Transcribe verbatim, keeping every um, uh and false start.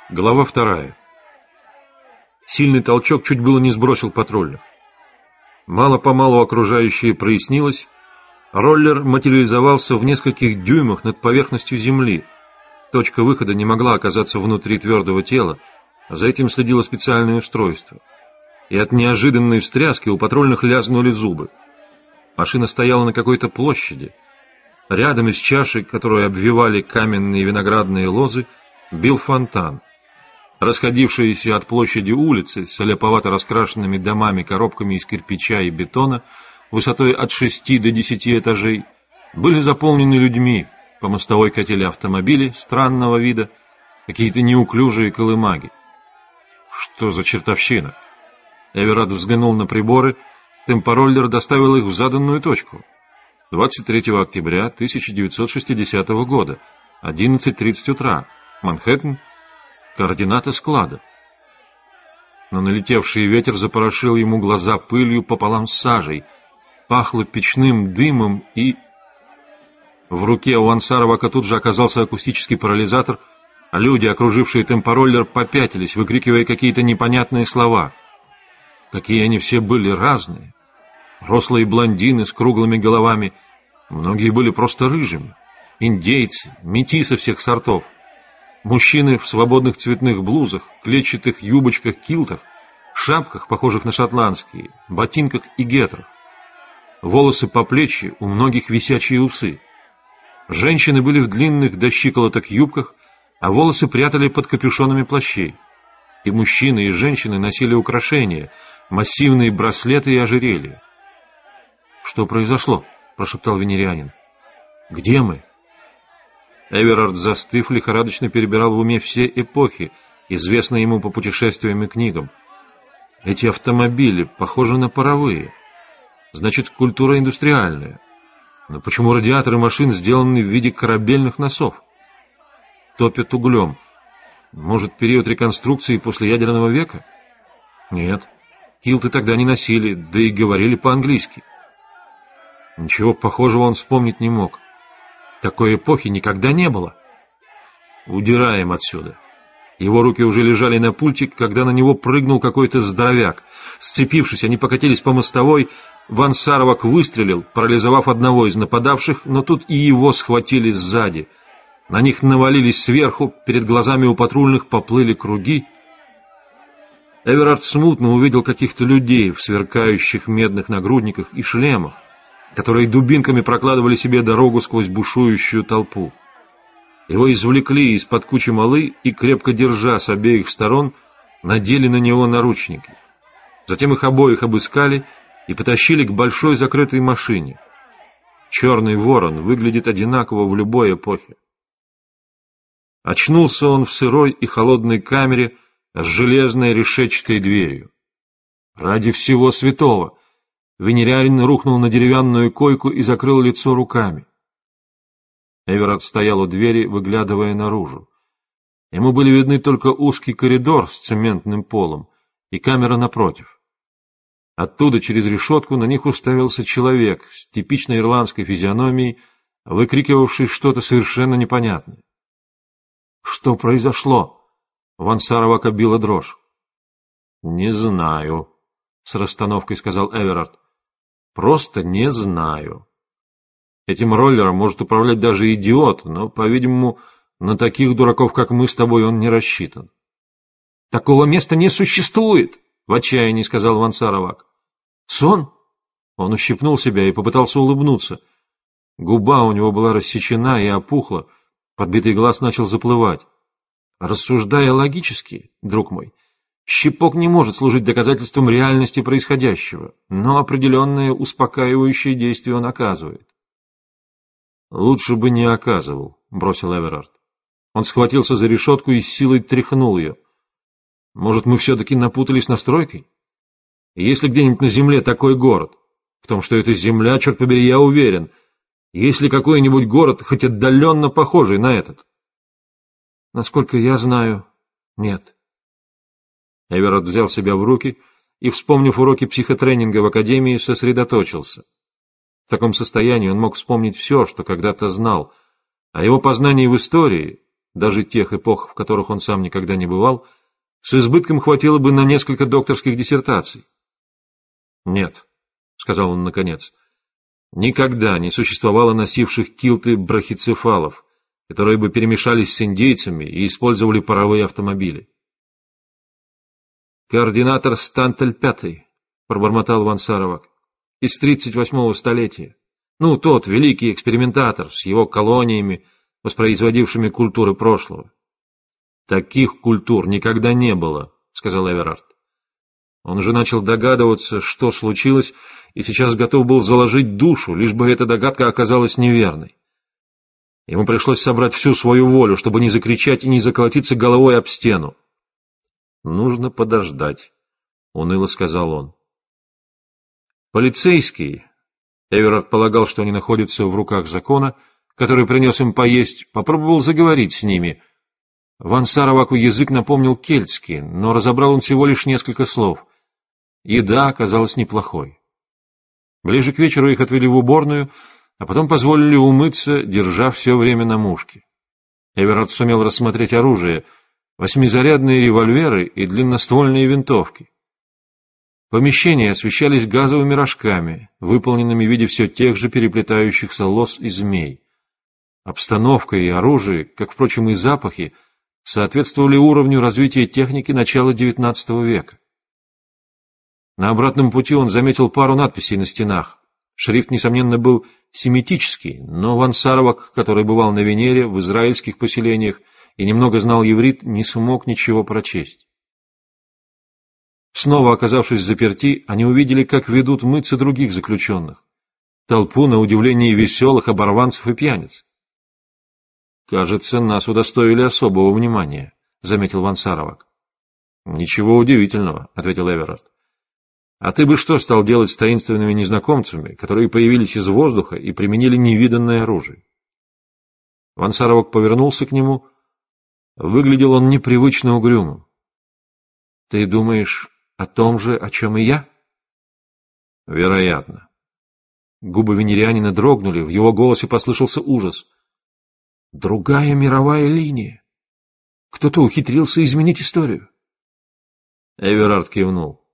Глава вторая. Сильный толчок чуть было не сбросил патрульных. Мало-помалу окружающее прояснилось. Роллер материализовался в нескольких дюймах над поверхностью земли. Точка выхода не могла оказаться внутри твердого тела, а за этим следило специальное устройство. И от неожиданной встряски у патрульных лязгнули зубы. Машина стояла на какой-то площади. Рядом из чаши, которую обвивали каменные виноградные лозы, бил фонтан. Расходившиеся от площади улицы с оляповато раскрашенными домами, коробками из кирпича и бетона высотой от шести до десяти этажей были заполнены людьми. По мостовой катили автомобили странного вида, какие-то неуклюжие колымаги. Что за чертовщина? Эверард взглянул на приборы. Темпороллер доставил их в заданную точку. двадцать третьего октября тысяча девятьсот шестидесятого года, одиннадцать тридцать утра, Манхэттен. Координаты склада. Но налетевший ветер запорошил ему глаза пылью пополам с сажей. Пахло печным дымом и... В руке у Ансаровака тут же оказался акустический парализатор, а люди, окружившие темпороллер, попятились, выкрикивая какие-то непонятные слова. Какие они все были разные. Рослые блондины с круглыми головами, многие были просто рыжими. Индейцы, метисы всех сортов. Мужчины в свободных цветных блузах, клетчатых юбочках-килтах, шапках, похожих на шотландские, ботинках и гетрах. Волосы по плечи, у многих висячие усы. Женщины были в длинных до щиколоток юбках, а волосы прятали под капюшонами плащей. И мужчины, и женщины носили украшения, массивные браслеты и ожерелья. «Что произошло?» – прошептал венерианин. «Где мы?» Эверард, застыв, лихорадочно перебирал в уме все эпохи, известные ему по путешествиям и книгам. Эти автомобили похожи на паровые. Значит, культура индустриальная. Но почему радиаторы машин сделаны в виде корабельных носов? Топят углем. Может, период реконструкции после ядерного века? Нет. Килты тогда не носили, да и говорили по-английски. Ничего похожего он вспомнить не мог. Такой эпохи никогда не было. Удираем отсюда. Его руки уже лежали на пульте, когда на него прыгнул какой-то здоровяк. Сцепившись, они покатились по мостовой. Ансаровак выстрелил, парализовав одного из нападавших, но тут и его схватили сзади. На них навалились сверху, перед глазами у патрульных поплыли круги. Эверард смутно увидел каких-то людей в сверкающих медных нагрудниках и шлемах, которые дубинками прокладывали себе дорогу сквозь бушующую толпу. Его извлекли из-под кучи малы и, крепко держа с обеих сторон, надели на него наручники. Затем их обоих обыскали и потащили к большой закрытой машине. Черный ворон выглядит одинаково в любой эпохе. Очнулся он в сырой и холодной камере с железной решетчатой дверью. Ради всего святого! Венерианин рухнул на деревянную койку и закрыл лицо руками. Эверард стоял у двери, выглядывая наружу. Ему были видны только узкий коридор с цементным полом и камера напротив. Оттуда через решетку на них уставился человек с типичной ирландской физиономией, выкрикивавший что-то совершенно непонятное. «Что произошло?» Ансаровака била дрожь. «Не знаю», — с расстановкой сказал Эверард. «Просто не знаю. Этим роллером может управлять даже идиот, но, по-видимому, на таких дураков, как мы с тобой, он не рассчитан». «Такого места не существует!» — в отчаянии сказал Ансаровак. «Сон?» Он ущипнул себя и попытался улыбнуться. Губа у него была рассечена и опухла, подбитый глаз начал заплывать. «Рассуждая логически, друг мой, щипок не может служить доказательством реальности происходящего, но определенное успокаивающее действие он оказывает». «Лучше бы не оказывал», — бросил Эверард. Он схватился за решетку и с силой тряхнул ее. «Может, мы все-таки напутались настройкой? Есть ли где-нибудь на земле такой город? В том, что это земля, черт побери, я уверен. Есть ли какой-нибудь город, хоть отдаленно похожий на этот?» «Насколько я знаю, нет». Эверард взял себя в руки и, вспомнив уроки психотренинга в академии, сосредоточился. В таком состоянии он мог вспомнить все, что когда-то знал, а его познания в истории, даже тех эпох, в которых он сам никогда не бывал, с избытком хватило бы на несколько докторских диссертаций. «Нет», — сказал он наконец, — «никогда не существовало носивших килты брахицефалов, которые бы перемешались с индейцами и использовали паровые автомобили». «Координатор Стантель Пятый», — пробормотал Ван Саровак, — «из тридцать восьмого столетия. Ну, тот великий экспериментатор с его колониями, воспроизводившими культуры прошлого». «Таких культур никогда не было», — сказал Эверард. Он уже начал догадываться, что случилось, и сейчас готов был заложить душу, лишь бы эта догадка оказалась неверной. Ему пришлось собрать всю свою волю, чтобы не закричать и не заколотиться головой об стену. «Нужно подождать», — уныло сказал он. Полицейский, Эверард полагал, что они находятся в руках закона, который принес им поесть, попробовал заговорить с ними. Ван Сароваку язык напомнил кельтский, но разобрал он всего лишь несколько слов. Еда оказалась неплохой. Ближе к вечеру их отвели в уборную, а потом позволили умыться, держа все время на мушке. Эверард сумел рассмотреть оружие — восьмизарядные револьверы и длинноствольные винтовки. Помещения освещались газовыми рожками, выполненными в виде все тех же переплетающихся лос и змей. Обстановка и оружие, как, впрочем, и запахи, соответствовали уровню развития техники начала девятнадцатого века. На обратном пути он заметил пару надписей на стенах. Шрифт, несомненно, был семитический, но Ван Саровак, который бывал на Венере, в израильских поселениях и немного знал иврит, не смог ничего прочесть. Снова оказавшись взаперти, они увидели, как ведут мыться других заключенных. Толпу, на удивление, веселых оборванцев и пьяниц. «Кажется, нас удостоили особого внимания», — заметил Ван Саровак. «Ничего удивительного», — ответил Эверард. «А ты бы что стал делать с таинственными незнакомцами, которые появились из воздуха и применили невиданное оружие?» Ван Саровак повернулся к нему. Выглядел он непривычно угрюмым. «Ты думаешь о том же, о чем и я?» «Вероятно». Губы венерианина дрогнули, в его голосе послышался ужас. «Другая мировая линия. Кто-то ухитрился изменить историю». Эверард кивнул.